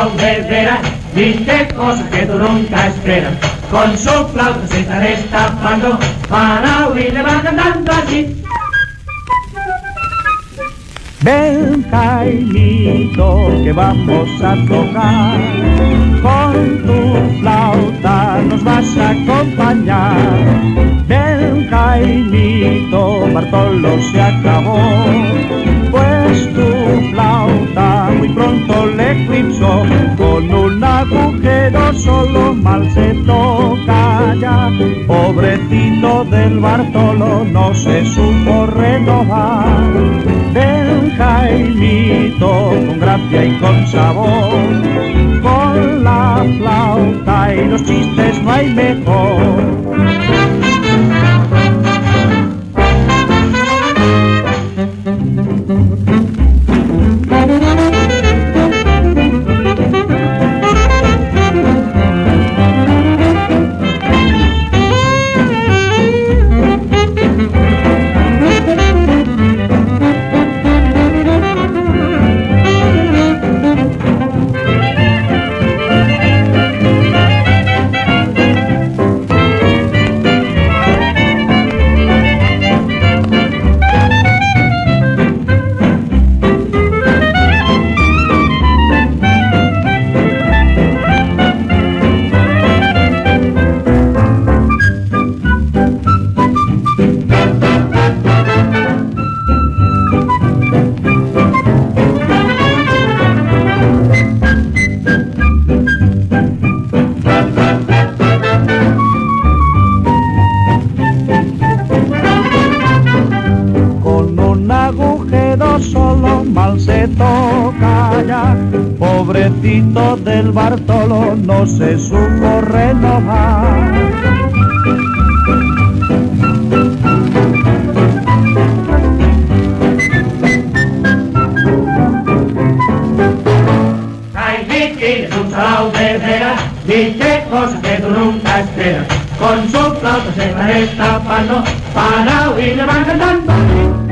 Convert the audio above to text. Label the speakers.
Speaker 1: de veras, dice cosas que tú nunca esperas. Con su flauta se está destapando, para oírle va cantando así.
Speaker 2: Ven, Jaimito, que vamos a tocar, con tu flauta nos vas a acompañar. Ven, Jaimito, Bartolo se acabó, pues tu flauta muy pronto le eclipsó. Con un agujero solo mal se toca ya, pobrecito del Bartolo no se supo renovar. Ven, Jaimito, con gracia y con sabor, con la flauta y los chistes no hay mejor. Solo mal se toca ya, pobrecito del Bartolo no se supo renovar.
Speaker 1: Jaimito es un salao de veras, dice cosas que tú nunca esperas. Con su flauta se va destapando, para oírle va cantando.